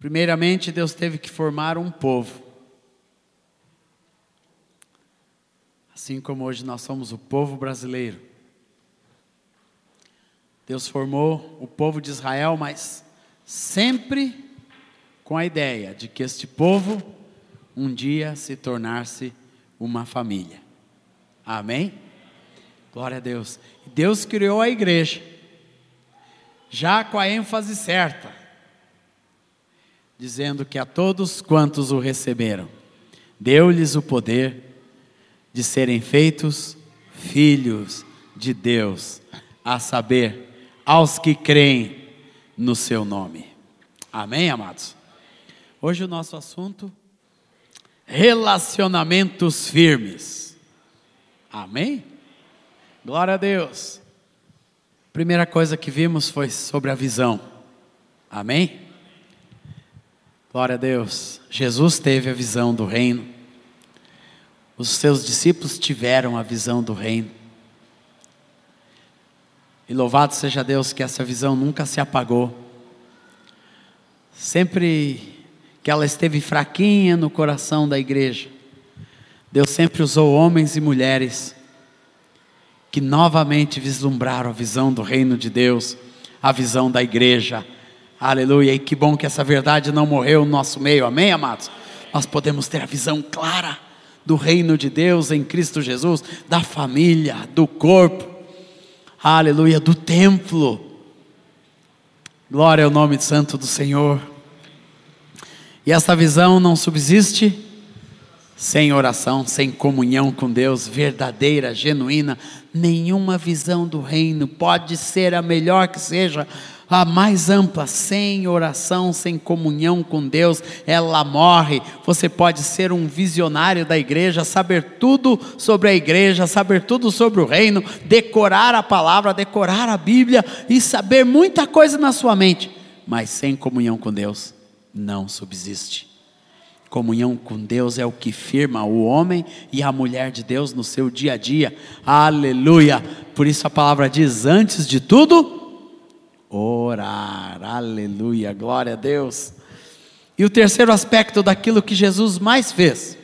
Primeiramente, Deus teve que formar um povo. Assim como hoje nós somos o povo brasileiro. Deus formou o povo de Israel, mas sempre com a ideia de que este povo um dia se tornasse uma família. Amém? Glória a Deus. Deus criou a igreja, já com a ênfase certa, dizendo que a todos quantos o receberam, deu-lhes o poder de serem feitos filhos de Deus, a saber, aos que creem no seu nome. Amém, amados? Hoje o nosso assunto, relacionamentos firmes. Amém? Glória a Deus. Primeira coisa que vimos foi sobre a visão. Amém? Glória a Deus. Jesus teve a visão do reino. Os seus discípulos tiveram a visão do reino. E louvado seja Deus que essa visão nunca se apagou. Sempre que ela esteve fraquinha no coração da igreja, Deus sempre usou homens e mulheres que novamente vislumbraram a visão do reino de Deus, a visão da igreja. Aleluia, e que bom que essa verdade não morreu no nosso meio, amém, amados? Nós podemos ter a visão clara do reino de Deus em Cristo Jesus, da família, do corpo, aleluia, do templo. Glória ao nome santo do Senhor. E essa visão não subsiste sem oração, sem comunhão com Deus, verdadeira, genuína. Nenhuma visão do reino pode ser a melhor que seja, a mais ampla, sem oração, sem comunhão com Deus, ela morre. Você pode ser um visionário da igreja, saber tudo sobre a igreja, saber tudo sobre o reino, decorar a palavra, decorar a Bíblia e saber muita coisa na sua mente, mas sem comunhão com Deus, não subsiste. Comunhão com Deus é o que firma o homem e a mulher de Deus no seu dia a dia. Aleluia! Por isso a palavra diz, antes de tudo, orar. Aleluia, glória a Deus. E o terceiro aspecto daquilo que Jesus mais fez,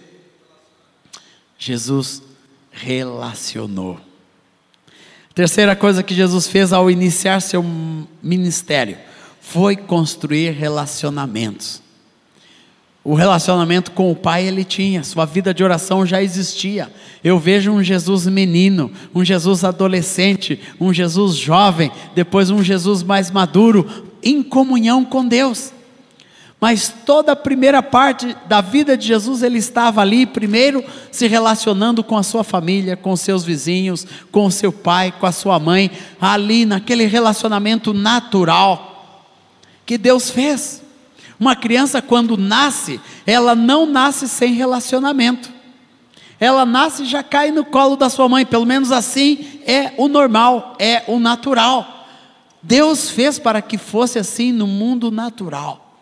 Jesus relacionou. A terceira coisa que Jesus fez ao iniciar seu ministério foi construir relacionamentos. O relacionamento com o Pai ele tinha, sua vida de oração já existia. Eu vejo um Jesus menino, um Jesus adolescente, um Jesus jovem, depois um Jesus mais maduro, em comunhão com Deus. Mas toda a primeira parte da vida de Jesus, ele estava ali, primeiro se relacionando com a sua família, com os seus vizinhos, com o seu pai, com a sua mãe, ali naquele relacionamento natural que Deus fez. Uma criança quando nasce, ela não nasce sem relacionamento. Ela nasce e já cai no colo da sua mãe, pelo menos assim é o normal, é o natural. Deus fez para que fosse assim no mundo natural.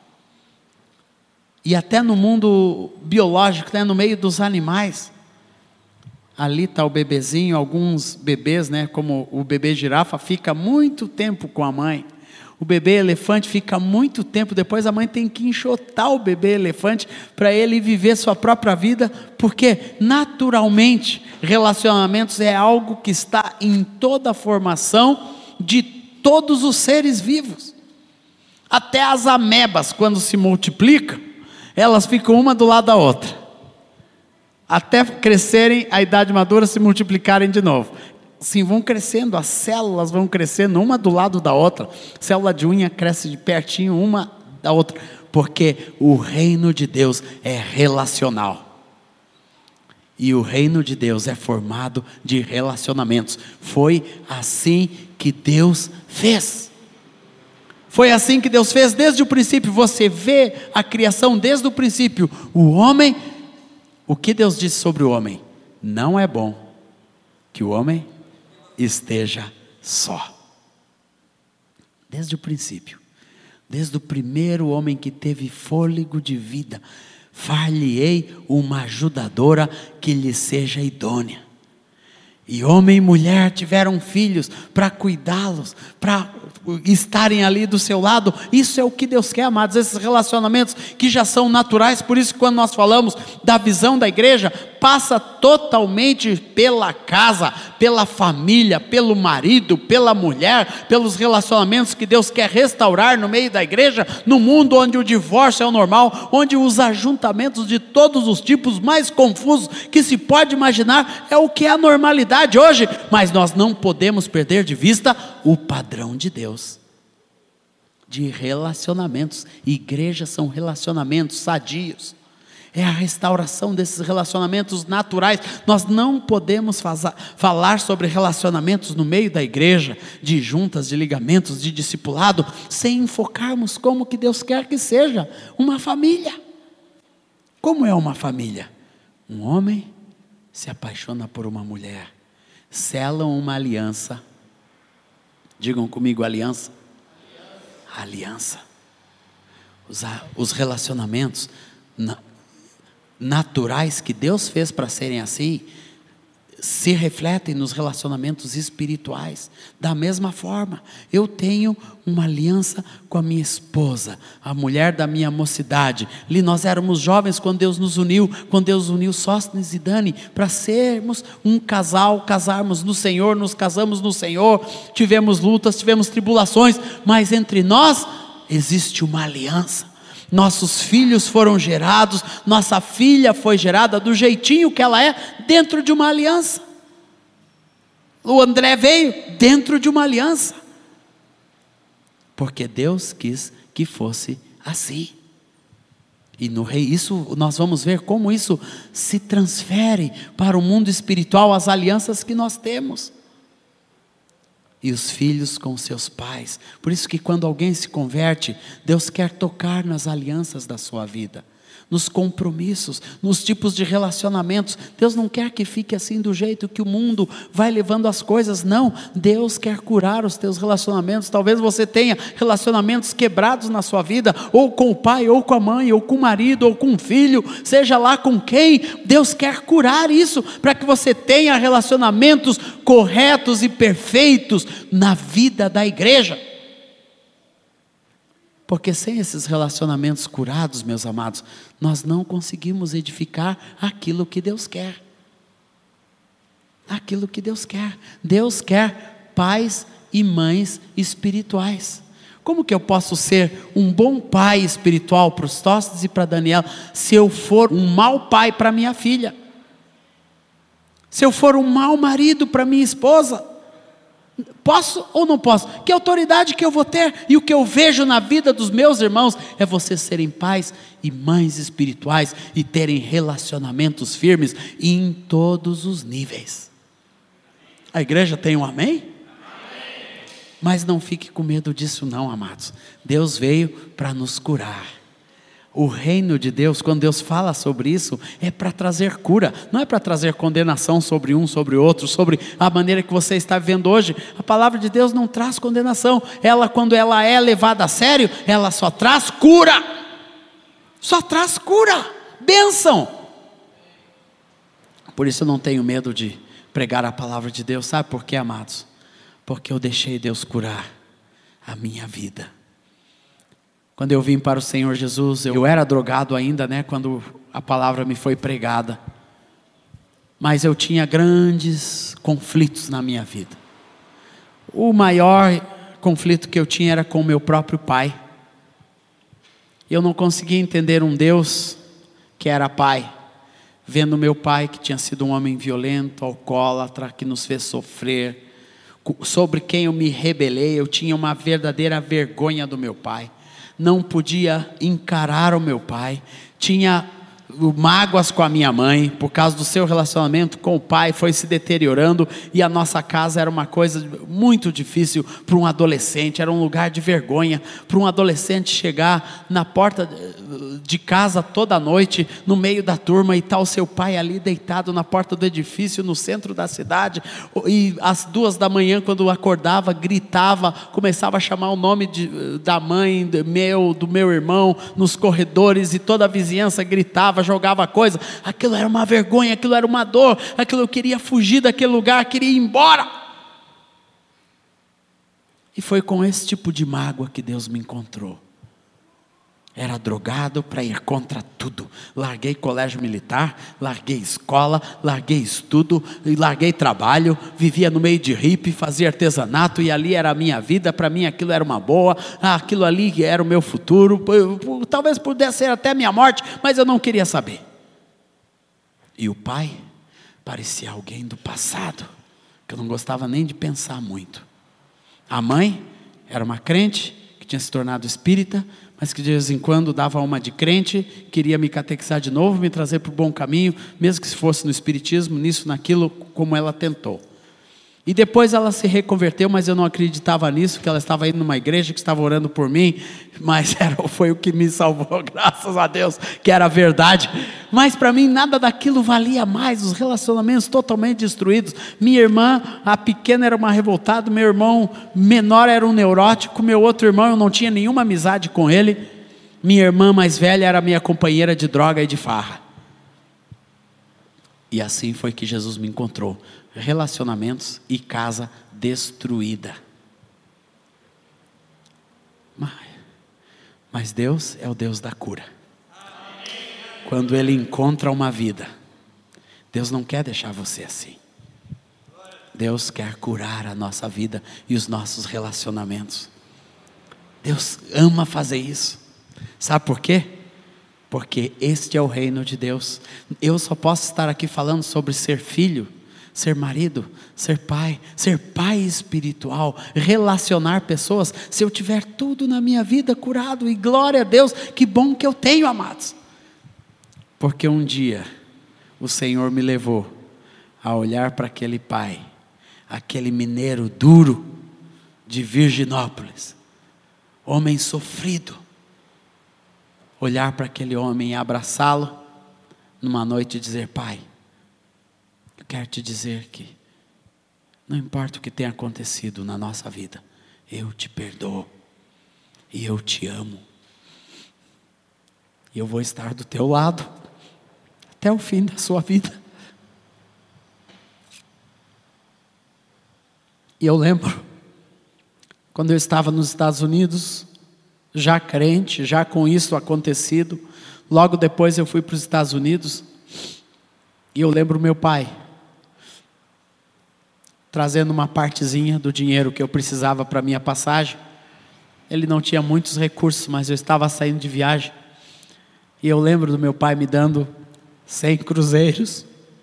E até no mundo biológico, né, no meio dos animais. Ali está o bebezinho, alguns bebês, né, como o bebê girafa, fica muito tempo com a mãe. O bebê elefante fica muito tempo, depois a mãe tem que enxotar o bebê elefante para ele viver sua própria vida, porque naturalmente relacionamentos é algo que está em toda a formação de todos os seres vivos. Até as amebas, quando se multiplicam, elas ficam uma do lado da outra, até crescerem, a idade madura, se multiplicarem de novo. Sim, vão crescendo, as células vão crescendo uma do lado da outra, célula de unha cresce de pertinho uma da outra, porque o reino de Deus é relacional, e o reino de Deus é formado de relacionamentos. Foi assim que Deus fez. Foi assim que Deus fez desde o princípio. Você vê a criação desde o princípio. O homem, o que Deus disse sobre o homem? Não é bom que o homem esteja só. Desde o princípio, desde o primeiro homem que teve fôlego de vida, far-lhe-ei uma ajudadora que lhe seja idônea. E homem e mulher tiveram filhos para cuidá-los, para estarem ali do seu lado. Isso é o que Deus quer, amados, esses relacionamentos que já são naturais. Por isso que quando nós falamos da visão da igreja, passa totalmente pela casa, pela família, pelo marido, pela mulher, pelos relacionamentos que Deus quer restaurar no meio da igreja, no mundo onde o divórcio é o normal, onde os ajuntamentos de todos os tipos mais confusos que se pode imaginar, é o que é a normalidade hoje. Mas nós não podemos perder de vista o padrão de Deus, de relacionamentos. Igrejas são relacionamentos sadios, é a restauração desses relacionamentos naturais. Nós não podemos falar sobre relacionamentos no meio da igreja, de juntas, de ligamentos, de discipulado, sem enfocarmos como que Deus quer que seja uma família. Como é uma família? Um homem se apaixona por uma mulher, selam uma aliança. Digam comigo, aliança. Aliança. Os relacionamentos naturais que Deus fez para serem assim, se refletem nos relacionamentos espirituais. Da mesma forma, eu tenho uma aliança com a minha esposa, a mulher da minha mocidade. Ali nós éramos jovens quando Deus nos uniu, Sóstenes e Dani, para sermos um casal, casarmos no Senhor, nos casamos no Senhor, tivemos lutas, tivemos tribulações, mas entre nós existe uma aliança. Nossos filhos foram gerados, nossa filha foi gerada do jeitinho que ela é, dentro de uma aliança. O André veio dentro de uma aliança, porque Deus quis que fosse assim. E no rei, isso nós vamos ver como isso se transfere para o mundo espiritual, as alianças que nós temos. E os filhos com seus pais. Por isso que quando alguém se converte, Deus quer tocar nas alianças da sua vida, nos compromissos, nos tipos de relacionamentos. Deus não quer que fique assim do jeito que o mundo vai levando as coisas, não. Deus quer curar os teus relacionamentos. Talvez você tenha relacionamentos quebrados na sua vida, ou com o pai, ou com a mãe, ou com o marido, ou com o filho, seja lá com quem. Deus quer curar isso, para que você tenha relacionamentos corretos e perfeitos na vida da igreja. Porque sem esses relacionamentos curados, meus amados, nós não conseguimos edificar aquilo que Deus quer. Aquilo que Deus quer. Deus quer pais e mães espirituais. Como que eu posso ser um bom pai espiritual para os Sóstenes e para Daniel, se eu for um mau pai para minha filha? Se eu for um mau marido para minha esposa? Posso ou não posso? Que autoridade que eu vou ter? E o que eu vejo na vida dos meus irmãos é vocês serem pais e mães espirituais e terem relacionamentos firmes em todos os níveis. A igreja tem um amém? Amém. Mas não fique com medo disso não, amados. Deus veio para nos curar. O reino de Deus, quando Deus fala sobre isso, é para trazer cura, não é para trazer condenação sobre um, sobre o outro, sobre a maneira que você está vivendo hoje. A palavra de Deus não traz condenação. Ela, quando ela é levada a sério, ela só traz cura. Só traz cura, bênção. Por isso eu não tenho medo de pregar a palavra de Deus. Sabe por quê, amados? Porque eu deixei Deus curar a minha vida. Quando eu vim para o Senhor Jesus, eu era drogado ainda, quando a palavra me foi pregada. Mas eu tinha grandes conflitos na minha vida. O maior conflito que eu tinha era com o meu próprio pai. Eu não conseguia entender um Deus que era pai, vendo meu pai que tinha sido um homem violento, alcoólatra, que nos fez sofrer, sobre quem eu me rebelei. Eu tinha uma verdadeira vergonha do meu pai. Não podia encarar o meu pai, tinha mágoas com a minha mãe, por causa do seu relacionamento com o pai, foi se deteriorando, e a nossa casa era uma coisa muito difícil para um adolescente, era um lugar de vergonha, para um adolescente chegar na porta de casa toda noite, no meio da turma, e tá o seu pai ali deitado na porta do edifício, no centro da cidade, e às 2 da manhã, quando acordava, gritava, começava a chamar o nome da mãe, do meu irmão, nos corredores, e toda a vizinhança gritava, jogava coisa. Aquilo era uma vergonha, aquilo era uma dor, aquilo eu queria fugir daquele lugar, queria ir embora. E foi com esse tipo de mágoa que Deus me encontrou. Era drogado para ir contra tudo. Larguei colégio militar, larguei escola, larguei estudo, larguei trabalho, vivia no meio de hippie, fazia artesanato e ali era a minha vida. Para mim aquilo era uma boa, aquilo ali era o meu futuro, talvez pudesse ser até a minha morte, mas eu não queria saber. E o pai parecia alguém do passado, que eu não gostava nem de pensar muito. A mãe era uma crente, que tinha se tornado espírita, mas que de vez em quando dava uma de crente, queria me catequizar de novo, me trazer para o bom caminho, mesmo que se fosse no espiritismo, nisso, naquilo, como ela tentou. E depois ela se reconverteu, mas eu não acreditava nisso, que ela estava indo numa igreja que estava orando por mim, mas foi o que me salvou, graças a Deus, que era verdade. Mas para mim nada daquilo valia mais, os relacionamentos totalmente destruídos. Minha irmã, a pequena, era uma revoltada, meu irmão menor era um neurótico, meu outro irmão eu não tinha nenhuma amizade com ele, minha irmã mais velha era minha companheira de droga e de farra. E assim foi que Jesus me encontrou. Relacionamentos e casa destruída. Mas Deus é o Deus da cura. Quando Ele encontra uma vida, Deus não quer deixar você assim. Deus quer curar a nossa vida e os nossos relacionamentos. Deus ama fazer isso. Sabe por quê? Porque este é o reino de Deus. Eu só posso estar aqui falando sobre ser filho, ser marido, ser pai espiritual, relacionar pessoas, se eu tiver tudo na minha vida curado, e glória a Deus, que bom que eu tenho, amados. Porque um dia o Senhor me levou a olhar para aquele pai, aquele mineiro duro de Virginópolis, homem sofrido, olhar para aquele homem e abraçá-lo numa noite e dizer: pai, eu quero te dizer que não importa o que tenha acontecido na nossa vida, eu te perdoo e eu te amo e eu vou estar do teu lado até o fim da sua vida. E eu lembro quando eu estava nos Estados Unidos, já crente, já com isso acontecido, logo depois eu fui para os Estados Unidos, e eu lembro meu pai trazendo uma partezinha do dinheiro que eu precisava para minha passagem. Ele não tinha muitos recursos, mas eu estava saindo de viagem, e eu lembro do meu pai me dando 100 cruzeiros,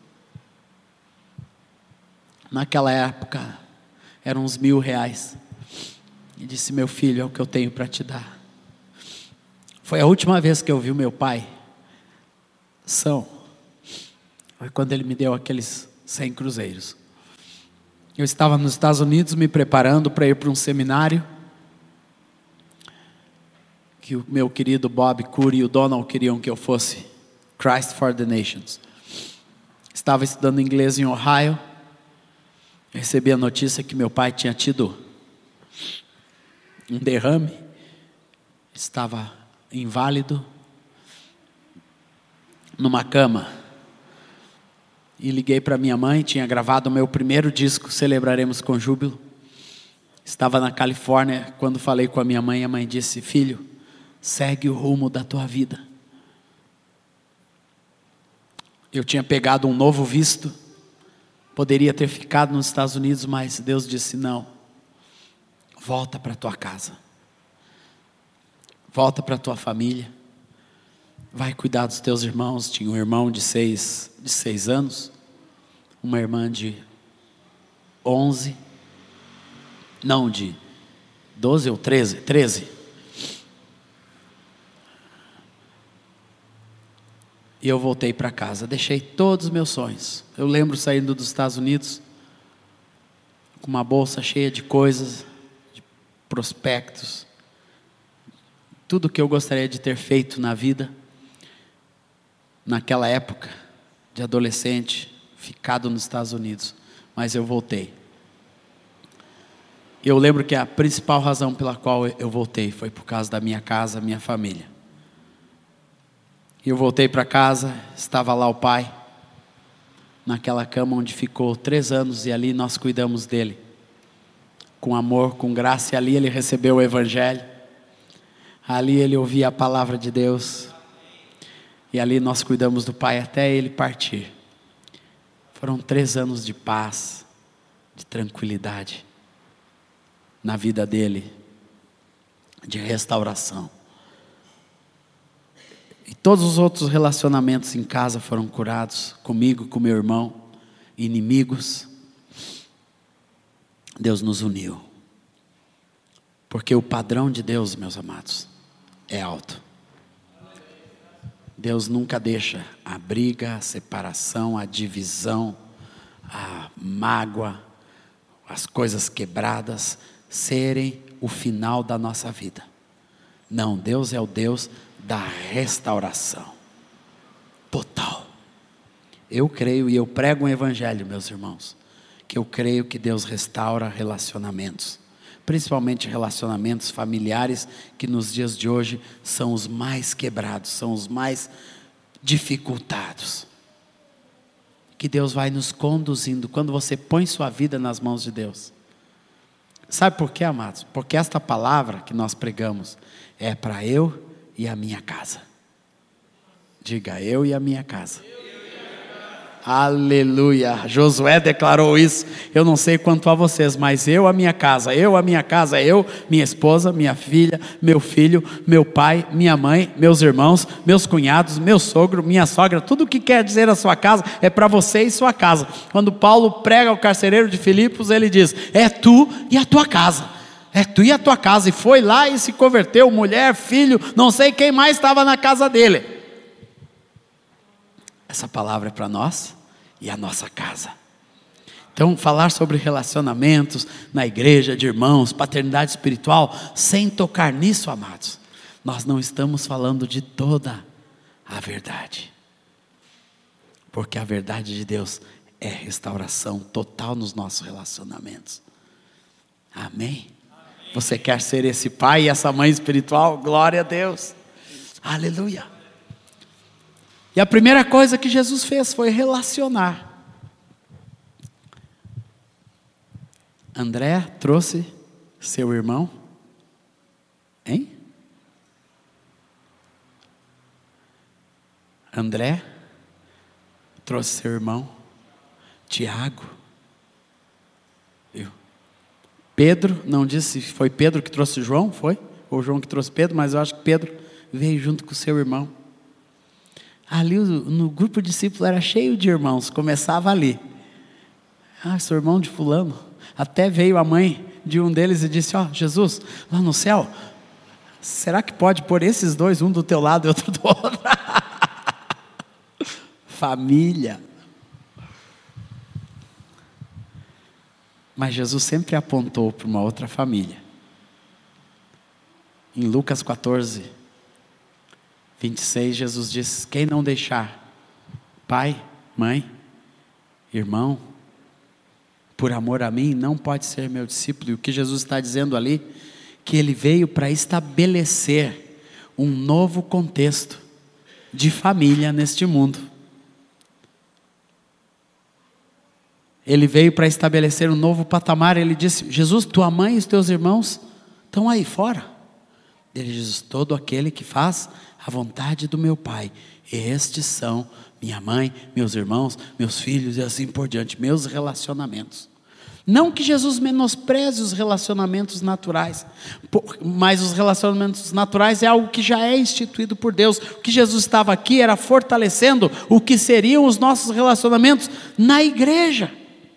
naquela época eram uns R$1.000, e disse: meu filho, é o que eu tenho para te dar. Foi a última vez que eu vi o meu pai foi quando ele me deu aqueles 100 cruzeiros. Eu estava nos Estados Unidos me preparando para ir para um seminário que o meu querido Bob Curry e o Donald queriam que eu fosse, Christ for the Nations. Estava estudando inglês em Ohio. Eu recebi a notícia que meu pai tinha tido um derrame, estava inválido, numa cama, e liguei para minha mãe. Tinha gravado o meu primeiro disco, Celebraremos com Júbilo. Estava na Califórnia. Quando falei com a mãe disse: filho, segue o rumo da tua vida. Eu tinha pegado um novo visto, poderia ter ficado nos Estados Unidos, mas Deus disse: não, volta para tua casa, volta para tua família, vai cuidar dos teus irmãos. Tinha um irmão de 6 anos, uma irmã de 11, não, de 12 ou 13. E eu voltei para casa, deixei todos os meus sonhos. Eu lembro saindo dos Estados Unidos com uma bolsa cheia de coisas, de prospectos, tudo que eu gostaria de ter feito na vida, naquela época de adolescente, ficado nos Estados Unidos. Mas eu voltei. Eu lembro que a principal razão pela qual eu voltei foi por causa da minha casa, minha família. E eu voltei para casa, estava lá o pai, naquela cama onde ficou 3 anos, e ali nós cuidamos dele, com amor, com graça, e ali ele recebeu o Evangelho, ali ele ouvia a palavra de Deus, e ali nós cuidamos do pai até ele partir. Foram 3 anos de paz, de tranquilidade, na vida dele, de restauração. E todos os outros relacionamentos em casa foram curados, comigo, com meu irmão, inimigos. Deus nos uniu. Porque o padrão de Deus, meus amados, é alto. Deus nunca deixa a briga, a separação, a divisão, a mágoa, as coisas quebradas serem o final da nossa vida. Não, Deus é o Deus da restauração total. Eu creio e eu prego um evangelho, meus irmãos, que eu creio que Deus restaura relacionamentos, principalmente relacionamentos familiares, que nos dias de hoje são os mais quebrados, são os mais dificultados. Que Deus vai nos conduzindo quando você põe sua vida nas mãos de Deus. Sabe por quê, amados? Porque esta palavra que nós pregamos é para eu e a minha casa. Diga, eu e a minha casa. Aleluia. Josué declarou isso. Eu não sei quanto a vocês, mas eu, a minha casa, eu, minha esposa, minha filha, meu filho, meu pai, minha mãe, meus irmãos, meus cunhados, meu sogro, minha sogra, tudo o que quer dizer a sua casa é para você e sua casa. Quando Paulo prega ao carcereiro de Filipos, ele diz, é tu e a tua casa. É tu e a tua casa. E foi lá e se converteu, mulher, filho, não sei quem mais estava na casa dele. Essa palavra é para nós e a nossa casa. Então, falar sobre relacionamentos na igreja, de irmãos, paternidade espiritual, sem tocar nisso, amados, nós não estamos falando de toda a verdade. Porque a verdade de Deus é restauração total nos nossos relacionamentos. Amém? Você quer ser esse pai e essa mãe espiritual? Glória a Deus. Aleluia. E a primeira coisa que Jesus fez foi relacionar. André trouxe seu irmão. Hein? André trouxe seu irmão. Tiago. Pedro, não disse se foi Pedro que trouxe João, foi? Ou João que trouxe Pedro, mas eu acho que Pedro veio junto com o seu irmão. Ali no grupo de discípulos era cheio de irmãos, começava ali. Seu irmão de fulano. Até veio a mãe de um deles e disse, Jesus, lá no céu, será que pode pôr esses dois, um do teu lado e outro do outro? Família. Mas Jesus sempre apontou para uma outra família. Em Lucas 14, 26, Jesus diz, quem não deixar pai, mãe, irmão, por amor a mim, não pode ser meu discípulo. E o que Jesus está dizendo ali, que ele veio para estabelecer um novo contexto de família neste mundo. Ele veio para estabelecer um novo patamar. Ele disse, Jesus, tua mãe e os teus irmãos estão aí fora. Ele diz, todo aquele que faz a vontade do meu Pai, estes são minha mãe, meus irmãos, meus filhos e assim por diante, meus relacionamentos. Não que Jesus menospreze os relacionamentos naturais, mas os relacionamentos naturais é algo que já é instituído por Deus. O que Jesus estava aqui era fortalecendo o que seriam os nossos relacionamentos na igreja.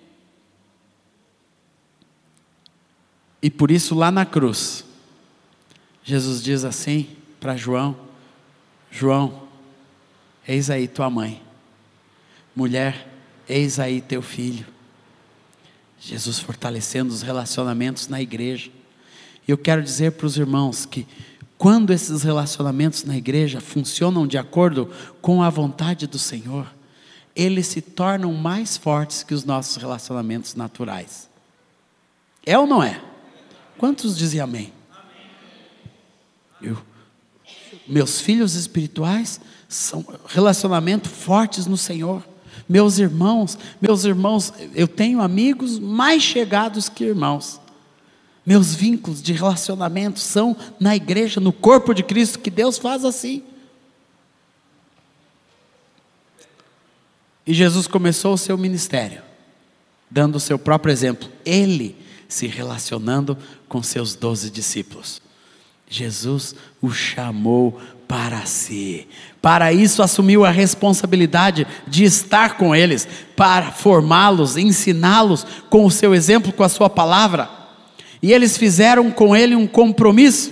E por isso lá na cruz, Jesus diz assim para João, João, eis aí tua mãe, mulher, eis aí teu filho. Jesus fortalecendo os relacionamentos na igreja. E eu quero dizer para os irmãos que quando esses relacionamentos na igreja funcionam de acordo com a vontade do Senhor, eles se tornam mais fortes que os nossos relacionamentos naturais. É ou não é? Quantos dizem amém? Meus filhos espirituais são relacionamentos fortes no Senhor. Meus irmãos, eu tenho amigos mais chegados que irmãos. Meus vínculos de relacionamento são na igreja, no corpo de Cristo, que Deus faz assim. E Jesus começou o seu ministério, dando o seu próprio exemplo. Ele se relacionando com seus 12 discípulos. Jesus o chamou para si. Para isso assumiu a responsabilidade de estar com eles, para formá-los, ensiná-los com o seu exemplo, com a sua palavra. E eles fizeram com ele um compromisso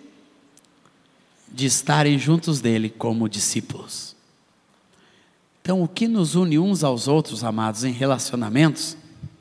de estarem juntos dele como discípulos. Então, o que nos une uns aos outros, amados, em relacionamentos,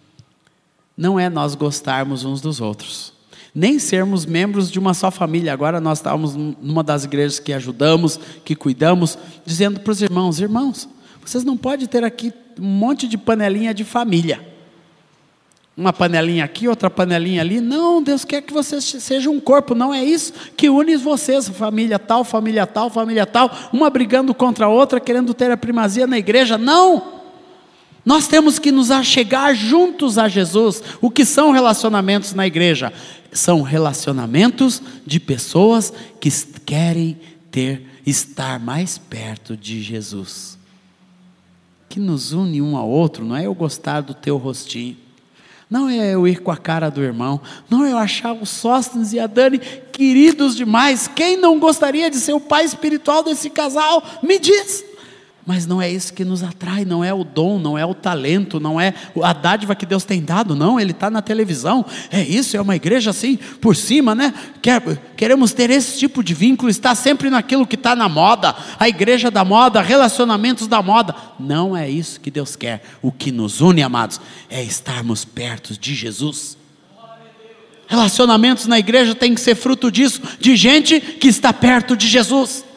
não é nós gostarmos uns dos outros, nem sermos membros de uma só família. Agora nós estávamos numa das igrejas que ajudamos, que cuidamos, dizendo para os irmãos: irmãos, vocês não podem ter aqui um monte de panelinha de família. Uma panelinha aqui, outra panelinha ali. Não, Deus quer que vocês sejam um corpo. Não é isso que une vocês, família tal, família tal, família tal, uma brigando contra a outra, querendo ter a primazia na igreja. Não! Nós temos que nos achegar juntos a Jesus. O que são relacionamentos na igreja? São relacionamentos de pessoas que querem estar mais perto de Jesus. O que nos une um ao outro não é eu gostar do teu rostinho, não é eu ir com a cara do irmão, não é eu achar o Sóstenes e a Dani queridos demais. Quem não gostaria de ser o pai espiritual desse casal? Me diz. Mas não é isso que nos atrai, não é o dom, não é o talento, não é a dádiva que Deus tem dado, não. Ele está na televisão, é isso, é uma igreja assim, por cima, né? Queremos ter esse tipo de vínculo, está sempre naquilo que está na moda, a igreja da moda, relacionamentos da moda. Não é isso que Deus quer. O que nos une, amados, é estarmos perto de Jesus. Relacionamentos na igreja tem que ser fruto disso, de gente que está perto de Jesus.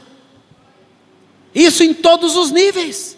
Isso em todos os níveis.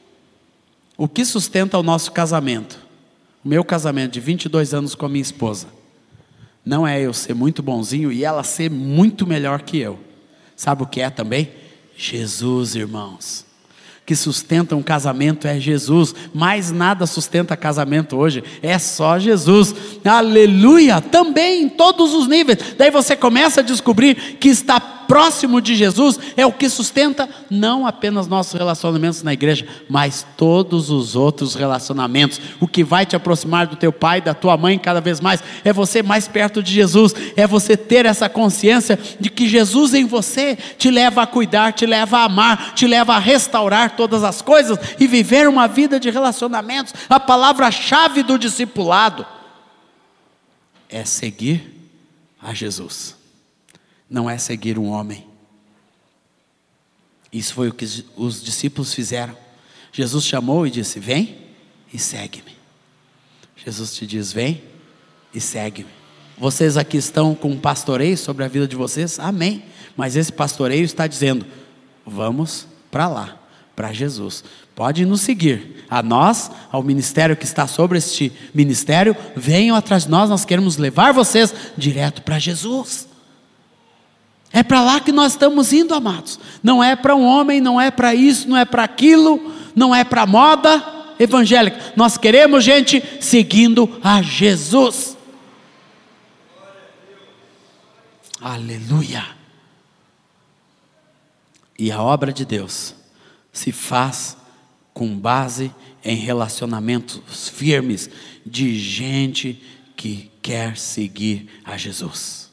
O que sustenta o nosso casamento? O meu casamento de 22 anos com a minha esposa, não é eu ser muito bonzinho e ela ser muito melhor que eu. Sabe o que é também? Jesus, irmãos. O que sustenta um casamento é Jesus. Mais nada sustenta casamento hoje, é só Jesus. Aleluia! Também em todos os níveis. Daí você começa a descobrir que está próximo de Jesus é o que sustenta não apenas nossos relacionamentos na igreja, mas todos os outros relacionamentos. O que vai te aproximar do teu pai, da tua mãe cada vez mais, é você mais perto de Jesus, é você ter essa consciência de que Jesus em você te leva a cuidar, te leva a amar, te leva a restaurar todas as coisas e viver uma vida de relacionamentos. A palavra-chave do discipulado é seguir a Jesus. Não é seguir um homem. Isso foi o que os discípulos fizeram. Jesus chamou e disse: vem e segue-me. Jesus te diz: vem e segue-me. Vocês aqui estão com um pastoreio sobre a vida de vocês? Amém. Mas esse pastoreio está dizendo: vamos para lá, para Jesus. Pode nos seguir. A nós, ao ministério que está sobre este ministério, venham atrás de nós. Nós queremos levar vocês direto para Jesus. É para lá que nós estamos indo, amados. Não é para um homem, não é para isso, não é para aquilo, não é para moda evangélica. Nós queremos gente seguindo a Jesus. Aleluia. E a obra de Deus se faz com base em relacionamentos firmes de gente que quer seguir a Jesus.